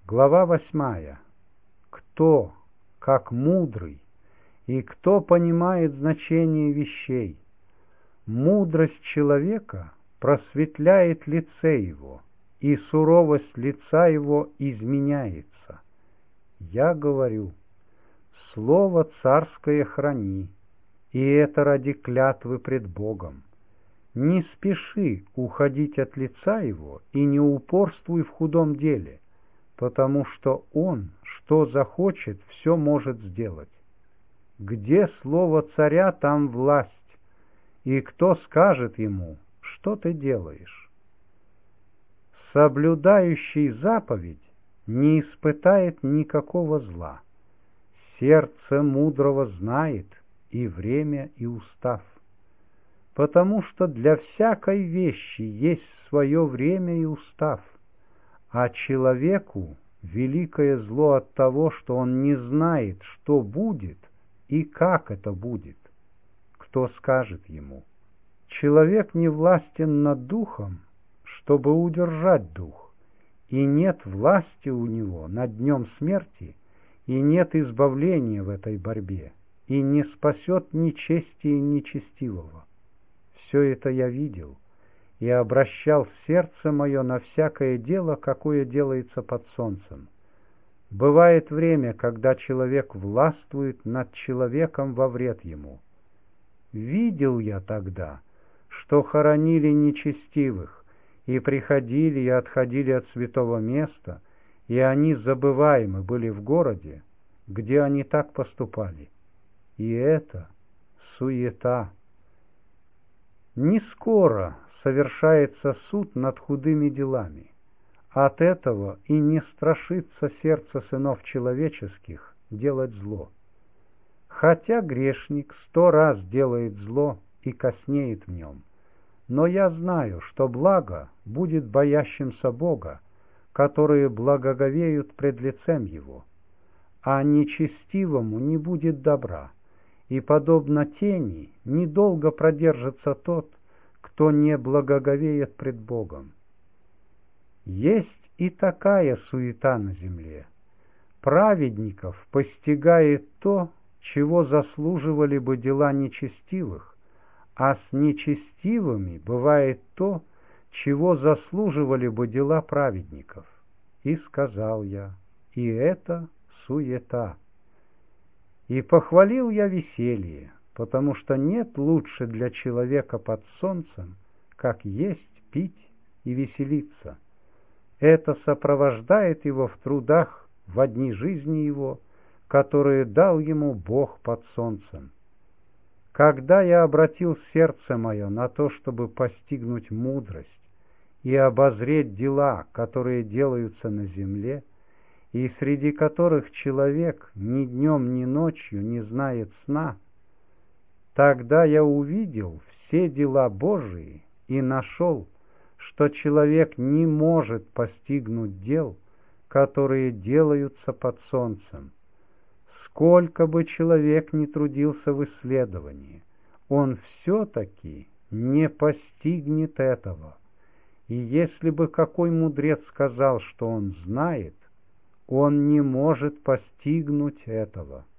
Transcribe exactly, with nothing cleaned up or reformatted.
Глава восьмая. Кто, как мудрый, и кто понимает значение вещей? Мудрость человека просветляет лице его, и суровость лица его изменяется. Я говорю, слово царское храни, и это ради клятвы пред Богом. Не спеши уходить от лица его и не упорствуй в худом деле, потому что он, что захочет, все может сделать. Где слово царя, там власть, и кто скажет ему, что ты делаешь? Соблюдающий заповедь не испытает никакого зла. Сердце мудрого знает и время, и устав, потому что для всякой вещи есть свое время и устав, а человеку великое зло от того, что он не знает, что будет и как это будет. Кто скажет ему? Человек не властен над духом, чтобы удержать дух, и нет власти у него над днем смерти, и нет избавления в этой борьбе, и не спасет ни чести и нечестивого. Все это я видел, и обращал сердце мое на всякое дело, какое делается под солнцем. Бывает время, когда человек властвует над человеком во вред ему. Видел я тогда, что хоронили нечестивых, и приходили и отходили от святого места, и они забываемы были в городе, где они так поступали. И это суета. Не скоро совершается суд над худыми делами. От этого и не страшится сердце сынов человеческих делать зло. Хотя грешник сто раз делает зло и коснеет в нем, но я знаю, что благо будет боящимся Бога, которые благоговеют пред лицем Его, а нечестивому не будет добра, и, подобно тени, недолго продержится тот, кто не благоговеет пред Богом. Есть и такая суета на земле. Праведников постигает то, чего заслуживали бы дела нечестивых, а с нечестивыми бывает то, чего заслуживали бы дела праведников. И сказал я, и это суета. И похвалил я веселье, потому что нет лучше для человека под солнцем, как есть, пить и веселиться. Это сопровождает его в трудах во дни жизни его, которые дал ему Бог под солнцем. Когда я обратил сердце мое на то, чтобы постигнуть мудрость и обозреть дела, которые делаются на земле, и среди которых человек ни днем, ни ночью не знает сна, тогда я увидел все дела Божии и нашел, что человек не может постигнуть дел, которые делаются под солнцем. Сколько бы человек ни трудился в исследовании, он все-таки не постигнет этого. И если бы какой мудрец сказал, что он знает, он не может постигнуть этого.